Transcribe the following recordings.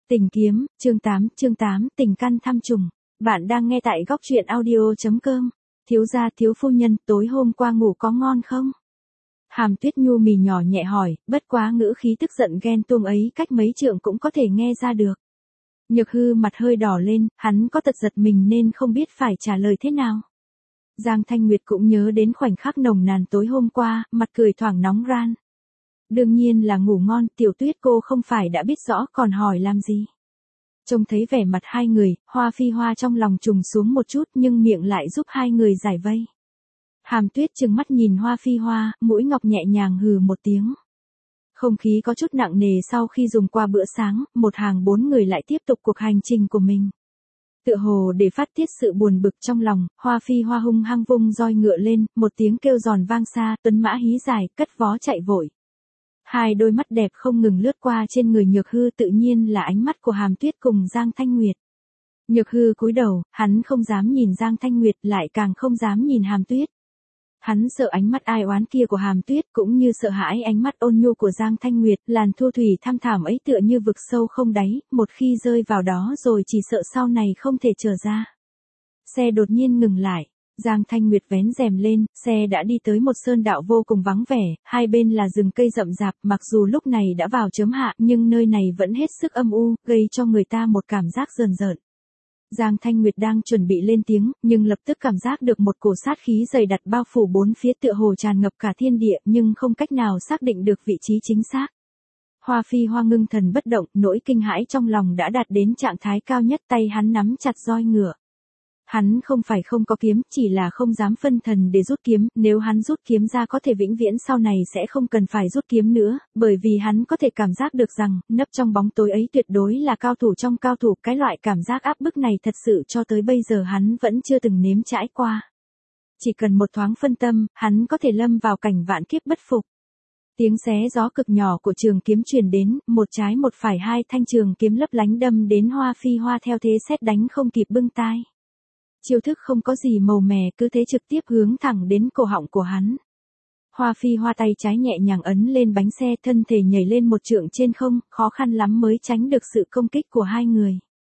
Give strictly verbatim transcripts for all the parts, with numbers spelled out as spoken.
Tình kiếm, chương tám, chương tám, tình căn thăm trùng. Bạn đang nghe tại góc truyện audio.com. Thiếu gia thiếu phu nhân, tối hôm qua ngủ có ngon không? Hàm Tuyết Nhu mì nhỏ nhẹ hỏi, bất quá ngữ khí tức giận ghen tuông ấy cách mấy trượng cũng có thể nghe ra được. Nhược Hư mặt hơi đỏ lên, hắn có tật giật mình nên không biết phải trả lời thế nào. Giang Thanh Nguyệt cũng nhớ đến khoảnh khắc nồng nàn tối hôm qua, mặt cười thoảng nóng ran. Đương nhiên là ngủ ngon, Tiểu Tuyết cô không phải đã biết rõ còn hỏi làm gì. Trông thấy vẻ mặt hai người, Hoa Phi Hoa trong lòng trùng xuống một chút nhưng miệng lại giúp hai người giải vây. Hàm Tuyết trừng mắt nhìn Hoa Phi Hoa, mũi ngọc nhẹ nhàng hừ một tiếng. Không khí có chút nặng nề sau khi dùng qua bữa sáng, một hàng bốn người lại tiếp tục cuộc hành trình của mình. Tựa hồ để phát tiết sự buồn bực trong lòng, Hoa Phi Hoa hung hăng vung roi ngựa lên, một tiếng kêu giòn vang xa, tuấn mã hí dài, cất vó chạy vội. Hai đôi mắt đẹp không ngừng lướt qua trên người Nhược Hư, tự nhiên là ánh mắt của Hàm Tuyết cùng Giang Thanh Nguyệt. Nhược Hư cúi đầu, hắn không dám nhìn Giang Thanh Nguyệt, lại càng không dám nhìn Hàm Tuyết. Hắn sợ ánh mắt ai oán kia của Hàm Tuyết, cũng như sợ hãi ánh mắt ôn nhu của Giang Thanh Nguyệt, làn thua thủy thăm thảm ấy tựa như vực sâu không đáy, một khi rơi vào đó rồi chỉ sợ sau này không thể trở ra. Xe đột nhiên ngừng lại. Giang Thanh Nguyệt vén rèm lên, xe đã đi tới một sơn đạo vô cùng vắng vẻ, hai bên là rừng cây rậm rạp, mặc dù lúc này đã vào chớm hạ nhưng nơi này vẫn hết sức âm u, gây cho người ta một cảm giác rờn rợn. Giang Thanh Nguyệt đang chuẩn bị lên tiếng, nhưng lập tức cảm giác được một cổ sát khí dày đặc bao phủ bốn phía tựa hồ tràn ngập cả thiên địa nhưng không cách nào xác định được vị trí chính xác. Hoa Phi Hoa ngưng thần bất động, nỗi kinh hãi trong lòng đã đạt đến trạng thái cao nhất, tay hắn nắm chặt roi ngựa. Hắn không phải không có kiếm, chỉ là không dám phân thần để rút kiếm, nếu hắn rút kiếm ra có thể vĩnh viễn sau này sẽ không cần phải rút kiếm nữa, bởi vì hắn có thể cảm giác được rằng, nấp trong bóng tối ấy tuyệt đối là cao thủ trong cao thủ, cái loại cảm giác áp bức này thật sự cho tới bây giờ hắn vẫn chưa từng nếm trải qua. Chỉ cần một thoáng phân tâm, hắn có thể lâm vào cảnh vạn kiếp bất phục. Tiếng xé gió cực nhỏ của trường kiếm truyền đến, một trái một phải hai thanh trường kiếm lấp lánh đâm đến Hoa Phi Hoa theo thế sét đánh không kịp bưng tai. Chiêu thức không có gì màu mè, cứ thế trực tiếp hướng thẳng đến cổ họng của hắn. Hoa Phi Hoa tay trái nhẹ nhàng ấn lên bánh xe, thân thể nhảy lên một trượng trên không, khó khăn lắm mới tránh được sự công kích của hai người.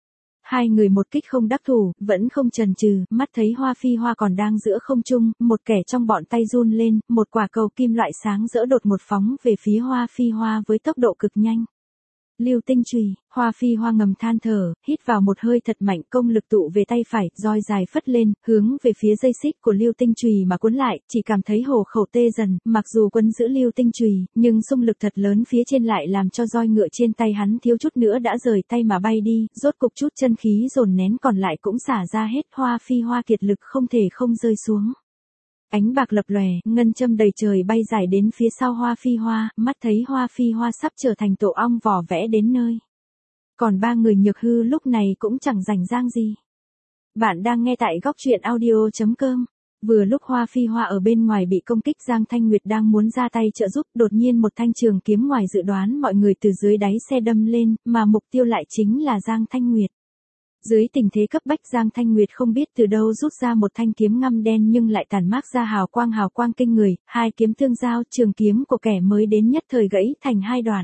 Hai người một kích không đắc thủ, vẫn không chần chừ, mắt thấy Hoa Phi Hoa còn đang giữa không trung, một kẻ trong bọn tay run lên, một quả cầu kim loại sáng rỡ đột một phóng về phía Hoa Phi Hoa với tốc độ cực nhanh. Lưu tinh chùy, Hoa Phi Hoa ngầm than thở, hít vào một hơi thật mạnh, công lực tụ về tay phải, roi dài phất lên, hướng về phía dây xích của lưu tinh chùy mà cuốn lại, chỉ cảm thấy hổ khẩu tê dần, mặc dù quấn giữ lưu tinh chùy, nhưng xung lực thật lớn phía trên lại làm cho roi ngựa trên tay hắn thiếu chút nữa đã rời tay mà bay đi, rốt cục chút chân khí dồn nén còn lại cũng xả ra hết, Hoa Phi Hoa kiệt lực không thể không rơi xuống. Ánh bạc lập lòe, ngân châm đầy trời bay dài đến phía sau Hoa Phi Hoa, mắt thấy Hoa Phi Hoa sắp trở thành tổ ong vỏ vẽ đến nơi. Còn ba người Nhược Hư lúc này cũng chẳng rảnh rang gì. Bạn đang nghe tại góc truyện audio.com. Vừa lúc Hoa Phi Hoa ở bên ngoài bị công kích, Giang Thanh Nguyệt đang muốn ra tay trợ giúp, đột nhiên một thanh trường kiếm ngoài dự đoán mọi người từ dưới đáy xe đâm lên, mà mục tiêu lại chính là Giang Thanh Nguyệt. Dưới tình thế cấp bách, Giang Thanh Nguyệt không biết từ đâu rút ra một thanh kiếm ngăm đen nhưng lại tản mát ra hào quang hào quang kinh người, hai kiếm tương giao, trường kiếm của kẻ mới đến nhất thời gãy thành hai đoạn.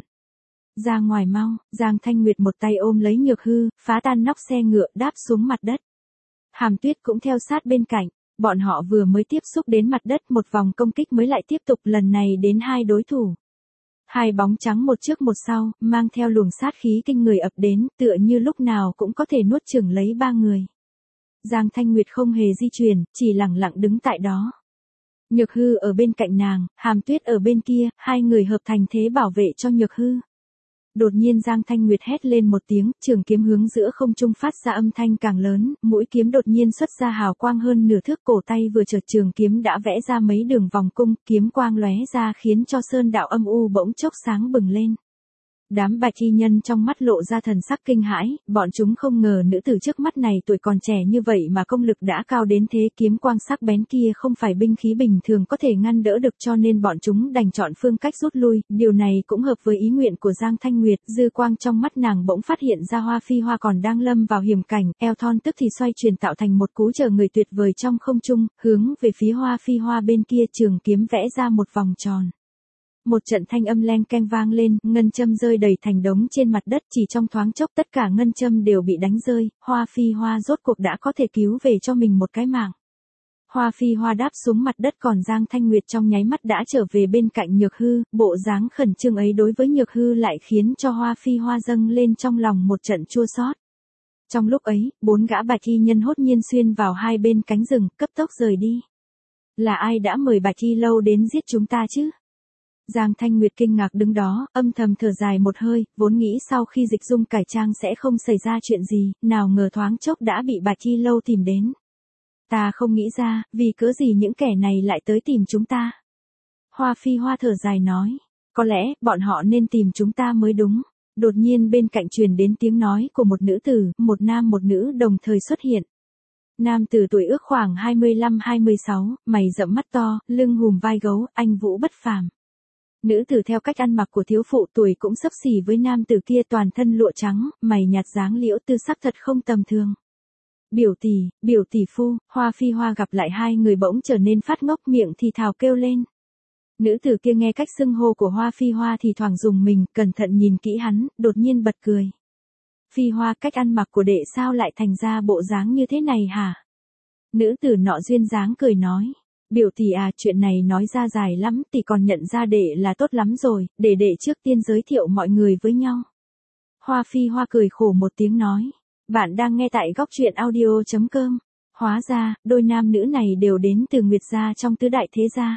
Ra ngoài mau, Giang Thanh Nguyệt một tay ôm lấy Nhược Hư, phá tan nóc xe ngựa đáp xuống mặt đất. Hàm Tuyết cũng theo sát bên cạnh, bọn họ vừa mới tiếp xúc đến mặt đất, một vòng công kích mới lại tiếp tục, lần này đến hai đối thủ. Hai bóng trắng một trước một sau, mang theo luồng sát khí kinh người ập đến, tựa như lúc nào cũng có thể nuốt chửng lấy ba người. Giang Thanh Nguyệt không hề di chuyển, chỉ lặng lặng đứng tại đó. Nhược Hư ở bên cạnh nàng, Hàm Tuyết ở bên kia, hai người hợp thành thế bảo vệ cho Nhược Hư. Đột nhiên Giang Thanh Nguyệt hét lên một tiếng, trường kiếm hướng giữa không trung phát ra âm thanh càng lớn, mũi kiếm đột nhiên xuất ra hào quang hơn nửa thước, cổ tay vừa chợt trường kiếm đã vẽ ra mấy đường vòng cung, kiếm quang lóe ra khiến cho sơn đạo âm u bỗng chốc sáng bừng lên. Đám bạch y nhân trong mắt lộ ra thần sắc kinh hãi, bọn chúng không ngờ nữ tử trước mắt này tuổi còn trẻ như vậy mà công lực đã cao đến thế, kiếm quang sắc bén kia không phải binh khí bình thường có thể ngăn đỡ được, cho nên bọn chúng đành chọn phương cách rút lui, điều này cũng hợp với ý nguyện của Giang Thanh Nguyệt, dư quang trong mắt nàng bỗng phát hiện ra Hoa Phi Hoa còn đang lâm vào hiểm cảnh, eo thon tức thì xoay chuyển tạo thành một cú chờ người tuyệt vời trong không trung, hướng về phía Hoa Phi Hoa bên kia, trường kiếm vẽ ra một vòng tròn. Một trận thanh âm leng keng vang lên, ngân châm rơi đầy thành đống trên mặt đất, chỉ trong thoáng chốc tất cả ngân châm đều bị đánh rơi, Hoa Phi Hoa rốt cuộc đã có thể cứu về cho mình một cái mạng. Hoa Phi Hoa đáp xuống mặt đất, còn Giang Thanh Nguyệt trong nháy mắt đã trở về bên cạnh Nhược Hư, bộ dáng khẩn trương ấy đối với Nhược Hư lại khiến cho Hoa Phi Hoa dâng lên trong lòng một trận chua xót. Trong lúc ấy, bốn gã bạch y nhân hốt nhiên xuyên vào hai bên cánh rừng, cấp tốc rời đi. Là ai đã mời bạch y lâu đến giết chúng ta chứ? Giang Thanh Nguyệt kinh ngạc đứng đó, âm thầm thở dài một hơi, vốn nghĩ sau khi dịch dung cải trang sẽ không xảy ra chuyện gì, nào ngờ thoáng chốc đã bị bạch y lâu tìm đến. Ta không nghĩ ra, vì cớ gì những kẻ này lại tới tìm chúng ta. Hoa Phi Hoa thở dài nói, có lẽ, bọn họ nên tìm chúng ta mới đúng. Đột nhiên bên cạnh truyền đến tiếng nói của một nữ tử, một nam một nữ đồng thời xuất hiện. Nam tử tuổi ước khoảng hai mươi lăm hai mươi sáu, mày rậm mắt to, lưng hùm vai gấu, anh vũ bất phàm. Nữ tử theo cách ăn mặc của thiếu phụ tuổi cũng xấp xỉ với nam tử kia, toàn thân lụa trắng, mày nhạt dáng liễu tư sắc thật không tầm thường. Biểu tỷ, biểu tỷ phu, Hoa Phi Hoa gặp lại hai người bỗng trở nên phát ngốc, miệng thì thào kêu lên. Nữ tử kia nghe cách xưng hô của Hoa Phi Hoa thì thoảng dùng mình, cẩn thận nhìn kỹ hắn, đột nhiên bật cười. Phi Hoa, cách ăn mặc của đệ sao lại thành ra bộ dáng như thế này hả? Nữ tử nọ duyên dáng cười nói. Biểu tỷ à, chuyện này nói ra dài lắm, tỷ còn nhận ra đệ là tốt lắm rồi, để đệ trước tiên giới thiệu mọi người với nhau. Hoa Phi Hoa cười khổ một tiếng nói. Bạn đang nghe tại góc truyện audio chấm com. Hóa ra, đôi nam nữ này đều đến từ Nguyệt gia trong tứ đại thế gia.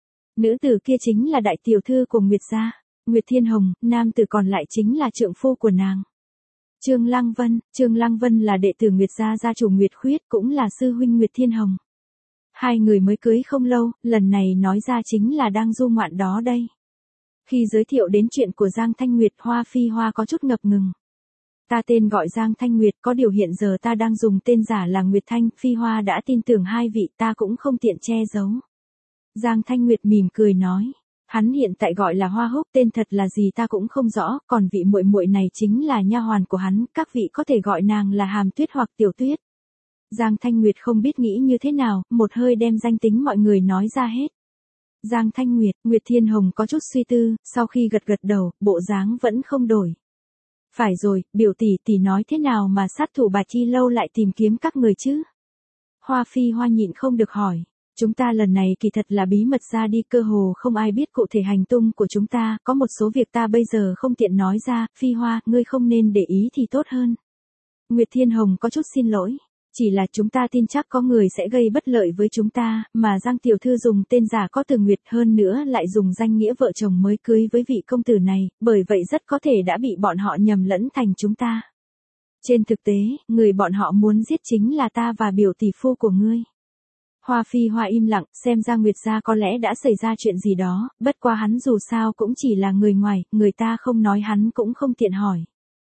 Nữ tử kia chính là đại tiểu thư của Nguyệt gia, Nguyệt Thiên Hồng, nam tử còn lại chính là trượng phu của nàng. Trương Lăng Vân, Trương Lăng Vân là đệ tử Nguyệt gia gia chủ Nguyệt Khuyết, cũng là sư huynh Nguyệt Thiên Hồng. Hai người mới cưới không lâu, lần này nói ra chính là đang du ngoạn đó đây. Khi giới thiệu đến chuyện của Giang Thanh Nguyệt, Hoa Phi Hoa có chút ngập ngừng. Ta tên gọi Giang Thanh Nguyệt, có điều hiện giờ ta đang dùng tên giả là Nguyệt Thanh, Phi Hoa đã tin tưởng hai vị, ta cũng không tiện che giấu. Giang Thanh Nguyệt mỉm cười nói, hắn hiện tại gọi là Hoa Húc, tên thật là gì ta cũng không rõ, còn vị muội muội này chính là nha hoàn của hắn, các vị có thể gọi nàng là Hàm Tuyết hoặc Tiểu Tuyết. Giang Thanh Nguyệt không biết nghĩ như thế nào, một hơi đem danh tính mọi người nói ra hết. Giang Thanh Nguyệt, Nguyệt Thiên Hồng có chút suy tư, sau khi gật gật đầu, bộ dáng vẫn không đổi. Phải rồi, biểu tỷ tỷ nói thế nào mà sát thủ Bạch Chi lâu lại tìm kiếm các người chứ? Hoa Phi Hoa nhịn không được hỏi. Chúng ta lần này kỳ thật là bí mật ra đi, cơ hồ không ai biết cụ thể hành tung của chúng ta, có một số việc ta bây giờ không tiện nói ra, Phi Hoa, ngươi không nên để ý thì tốt hơn. Nguyệt Thiên Hồng có chút xin lỗi. Chỉ là chúng ta tin chắc có người sẽ gây bất lợi với chúng ta, mà Giang tiểu thư dùng tên giả có từ Nguyệt, hơn nữa lại dùng danh nghĩa vợ chồng mới cưới với vị công tử này, bởi vậy rất có thể đã bị bọn họ nhầm lẫn thành chúng ta. Trên thực tế, người bọn họ muốn giết chính là ta và biểu tỷ phu của ngươi. Hoa Phi Hoa im lặng, xem ra Nguyệt gia có lẽ đã xảy ra chuyện gì đó, bất qua hắn dù sao cũng chỉ là người ngoài, người ta không nói hắn cũng không tiện hỏi.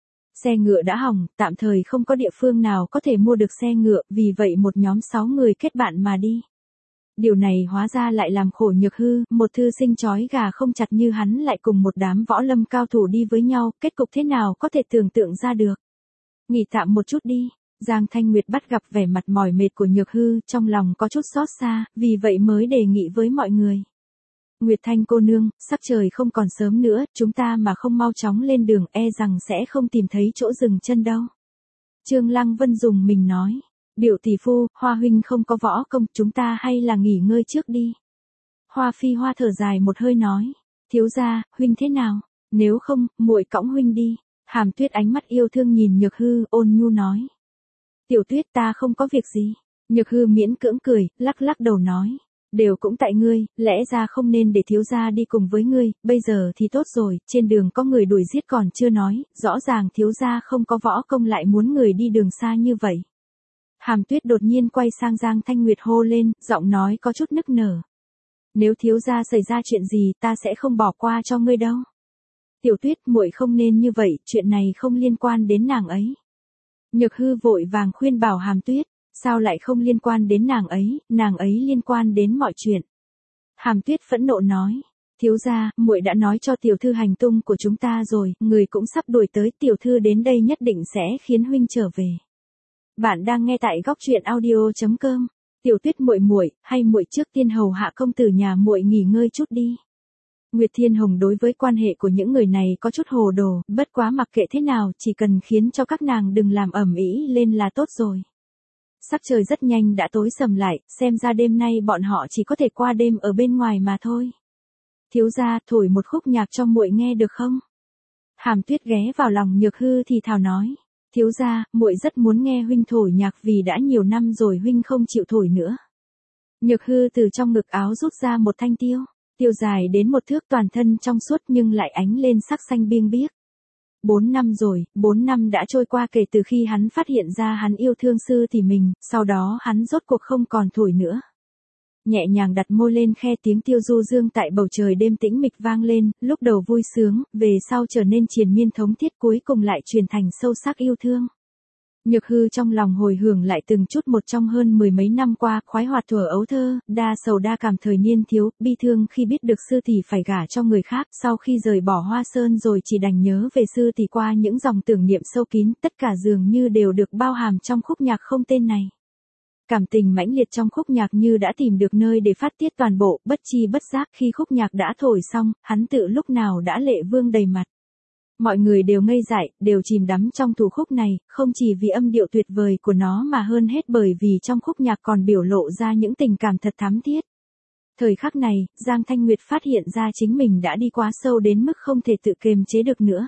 Xe ngựa đã hỏng, tạm thời không có địa phương nào có thể mua được xe ngựa, vì vậy một nhóm sáu người kết bạn mà đi. Điều này hóa ra lại làm khổ Nhược Hư, một thư sinh chói gà không chặt như hắn lại cùng một đám võ lâm cao thủ đi với nhau, kết cục thế nào có thể tưởng tượng ra được. Nghỉ tạm một chút đi, Giang Thanh Nguyệt bắt gặp vẻ mặt mỏi mệt của Nhược Hư, trong lòng có chút xót xa, vì vậy mới đề nghị với mọi người. Nguyệt Thanh cô nương, sắc trời không còn sớm nữa, chúng ta mà không mau chóng lên đường e rằng sẽ không tìm thấy chỗ dừng chân đâu. Trương Lăng Vân dùng mình nói, biểu tỷ phu, Hoa huynh không có võ công, chúng ta hay là nghỉ ngơi trước đi. Hoa Phi Hoa thở dài một hơi nói, thiếu gia, huynh thế nào, nếu không, muội cõng huynh đi. Hàm Tuyết ánh mắt yêu thương nhìn Nhược Hư, ôn nhu nói. Tiểu Tuyết, ta không có việc gì. Nhược Hư miễn cưỡng cười, lắc lắc đầu nói. Đều cũng tại ngươi, lẽ ra không nên để thiếu gia đi cùng với ngươi, bây giờ thì tốt rồi, trên đường có người đuổi giết còn chưa nói, rõ ràng thiếu gia không có võ công lại muốn người đi đường xa như vậy. Hàm Tuyết đột nhiên quay sang Giang Thanh Nguyệt hô lên, giọng nói có chút nức nở. Nếu thiếu gia xảy ra chuyện gì, ta sẽ không bỏ qua cho ngươi đâu. Tiểu Tuyết, muội không nên như vậy, chuyện này không liên quan đến nàng ấy. Nhược Hư vội vàng khuyên bảo Hàm Tuyết. Sao lại không liên quan đến nàng ấy, nàng ấy liên quan đến mọi chuyện. Hàm Tuyết phẫn nộ nói, thiếu gia, muội đã nói cho tiểu thư hành tung của chúng ta rồi, người cũng sắp đuổi tới, tiểu thư đến đây nhất định sẽ khiến huynh trở về. Bạn đang nghe tại góc truyện audio chấm com. Tiểu Tuyết muội muội, hay muội trước tiên hầu hạ công tử nhà muội nghỉ ngơi chút đi. Nguyệt Thiên Hồng đối với quan hệ của những người này có chút hồ đồ, bất quá mặc kệ thế nào chỉ cần khiến cho các nàng đừng làm ầm ĩ lên là tốt rồi. Sắc trời rất nhanh đã tối sầm lại, xem ra đêm nay bọn họ chỉ có thể qua đêm ở bên ngoài mà thôi. Thiếu gia, thổi một khúc nhạc cho muội nghe được không? Hàm Tuyết ghé vào lòng Nhược Hư thì thào nói. Thiếu gia, muội rất muốn nghe huynh thổi nhạc vì đã nhiều năm rồi huynh không chịu thổi nữa. Nhược Hư từ trong ngực áo rút ra một thanh tiêu. Tiêu dài đến một thước, toàn thân trong suốt nhưng lại ánh lên sắc xanh biêng biếc. Bốn năm rồi, bốn năm đã trôi qua kể từ khi hắn phát hiện ra hắn yêu thương sư tỷ mình, sau đó hắn rốt cuộc không còn thổi nữa. Nhẹ nhàng đặt môi lên khe, tiếng tiêu du dương tại bầu trời đêm tĩnh mịch vang lên, lúc đầu vui sướng, về sau trở nên triền miên thống thiết, cuối cùng lại truyền thành sâu sắc yêu thương. Nhược Hư trong lòng hồi hưởng lại từng chút một trong hơn mười mấy năm qua, khoái hoạt thuở ấu thơ, đa sầu đa cảm thời niên thiếu, bi thương khi biết được sư tỷ phải gả cho người khác, sau khi rời bỏ Hoa Sơn rồi chỉ đành nhớ về sư tỷ qua những dòng tưởng niệm sâu kín, tất cả dường như đều được bao hàm trong khúc nhạc không tên này. Cảm tình mãnh liệt trong khúc nhạc như đã tìm được nơi để phát tiết toàn bộ, bất chi bất giác khi khúc nhạc đã thổi xong, hắn tự lúc nào đã lệ vương đầy mặt. Mọi người đều ngây dại, đều chìm đắm trong thủ khúc này, không chỉ vì âm điệu tuyệt vời của nó mà hơn hết bởi vì trong khúc nhạc còn biểu lộ ra những tình cảm thật thắm thiết. Thời khắc này, Giang Thanh Nguyệt phát hiện ra chính mình đã đi quá sâu đến mức không thể tự kiềm chế được nữa.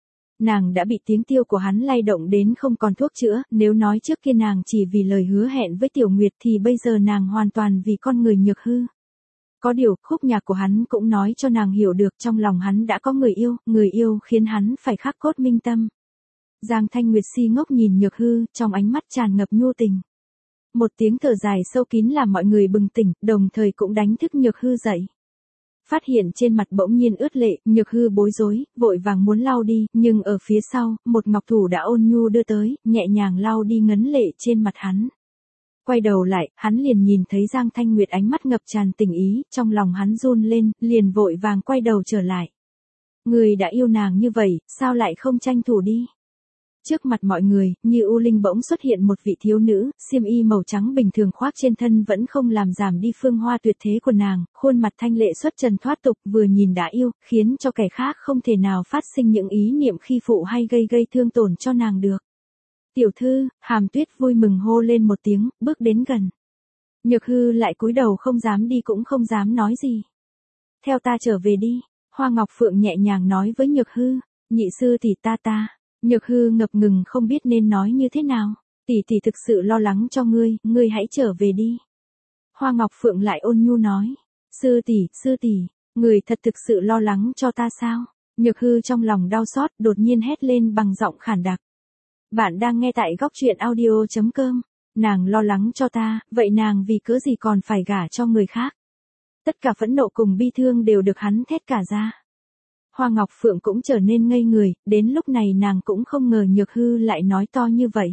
Nàng đã bị tiếng tiêu của hắn lay động đến không còn thuốc chữa, nếu nói trước kia nàng chỉ vì lời hứa hẹn với Tiểu Nguyệt thì bây giờ nàng hoàn toàn vì con người Nhược Hư. Có điều, khúc nhạc của hắn cũng nói cho nàng hiểu được trong lòng hắn đã có người yêu, người yêu khiến hắn phải khắc cốt minh tâm. Giang Thanh Nguyệt si ngốc nhìn Nhược Hư, trong ánh mắt tràn ngập nhu tình. Một tiếng thở dài sâu kín làm mọi người bừng tỉnh, đồng thời cũng đánh thức Nhược Hư dậy. Phát hiện trên mặt bỗng nhiên ướt lệ, Nhược Hư bối rối, vội vàng muốn lau đi, nhưng ở phía sau, một ngọc thủ đã ôn nhu đưa tới, nhẹ nhàng lau đi ngấn lệ trên mặt hắn. Quay đầu lại, hắn liền nhìn thấy Giang Thanh Nguyệt ánh mắt ngập tràn tình ý, trong lòng hắn run lên, liền vội vàng quay đầu trở lại. Người đã yêu nàng như vậy, sao lại không tranh thủ đi? Trước mặt mọi người, như u linh bỗng xuất hiện một vị thiếu nữ, xiêm y màu trắng bình thường khoác trên thân vẫn không làm giảm đi phương hoa tuyệt thế của nàng, khuôn mặt thanh lệ xuất trần thoát tục, vừa nhìn đã yêu, khiến cho kẻ khác không thể nào phát sinh những ý niệm khi phụ hay gây gây thương tổn cho nàng được. Tiểu thư, Hàm Tuyết vui mừng hô lên một tiếng, bước đến gần. Nhược Hư lại cúi đầu không dám đi cũng không dám nói gì. Theo ta trở về đi, Hoa Ngọc Phượng nhẹ nhàng nói với Nhược Hư, nhị sư tỷ ta ta. Nhược Hư ngập ngừng không biết nên nói như thế nào. Tỷ tỷ thực sự lo lắng cho ngươi, ngươi hãy trở về đi. Hoa Ngọc Phượng lại ôn nhu nói, sư tỷ, sư tỷ, người thật thực sự lo lắng cho ta sao? Nhược Hư trong lòng đau xót, đột nhiên hét lên bằng giọng khản đặc. Bạn đang nghe tại góc truyện audio chấm com. Nàng lo lắng cho ta, vậy nàng vì cớ gì còn phải gả cho người khác? Tất cả phẫn nộ cùng bi thương đều được hắn thét cả ra. Hoa Ngọc Phượng cũng trở nên ngây người, đến lúc này nàng cũng không ngờ Nhược Hư lại nói to như vậy.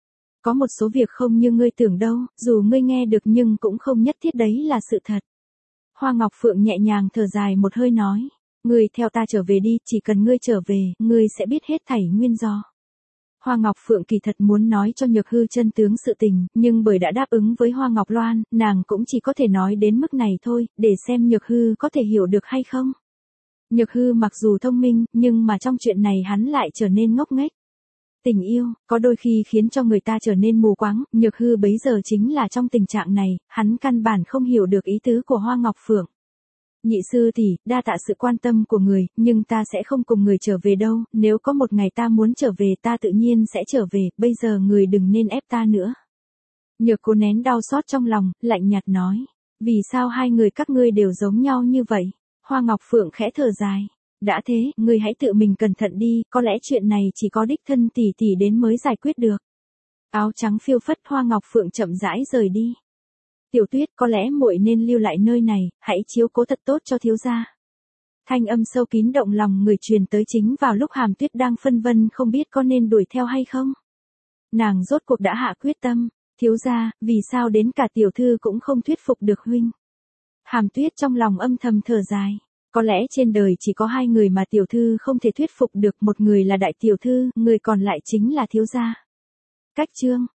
Có một số việc không như ngươi tưởng đâu, dù ngươi nghe được nhưng cũng không nhất thiết đấy là sự thật. Hoa Ngọc Phượng nhẹ nhàng thở dài một hơi nói, ngươi theo ta trở về đi, chỉ cần ngươi trở về, ngươi sẽ biết hết thảy nguyên do. Hoa Ngọc Phượng kỳ thật muốn nói cho Nhược Hư chân tướng sự tình, nhưng bởi đã đáp ứng với Hoa Ngọc Loan, nàng cũng chỉ có thể nói đến mức này thôi, để xem Nhược Hư có thể hiểu được hay không. Nhược Hư mặc dù thông minh, nhưng mà trong chuyện này hắn lại trở nên ngốc nghếch. Tình yêu, có đôi khi khiến cho người ta trở nên mù quáng, Nhược Hư bấy giờ chính là trong tình trạng này, hắn căn bản không hiểu được ý tứ của Hoa Ngọc Phượng. Nhị sư tỷ, đa tạ sự quan tâm của người, nhưng ta sẽ không cùng người trở về đâu, nếu có một ngày ta muốn trở về ta tự nhiên sẽ trở về, bây giờ người đừng nên ép ta nữa. Nhược Cố nén đau xót trong lòng, lạnh nhạt nói, vì sao hai người các ngươi đều giống nhau như vậy? Hoa Ngọc Phượng khẽ thở dài, đã thế, ngươi hãy tự mình cẩn thận đi, có lẽ chuyện này chỉ có đích thân tỷ tỷ đến mới giải quyết được. Áo trắng phiêu phất, Hoa Ngọc Phượng chậm rãi rời đi. Tiểu Tuyết, có lẽ muội nên lưu lại nơi này, hãy chiếu cố thật tốt cho thiếu gia. Thanh âm sâu kín động lòng người truyền tới chính vào lúc Hàm Tuyết đang phân vân không biết có nên đuổi theo hay không. Nàng rốt cuộc đã hạ quyết tâm, thiếu gia, vì sao đến cả tiểu thư cũng không thuyết phục được huynh. Hàm Tuyết trong lòng âm thầm thở dài, có lẽ trên đời chỉ có hai người mà tiểu thư không thể thuyết phục được, một người là đại tiểu thư, người còn lại chính là thiếu gia. Cách chương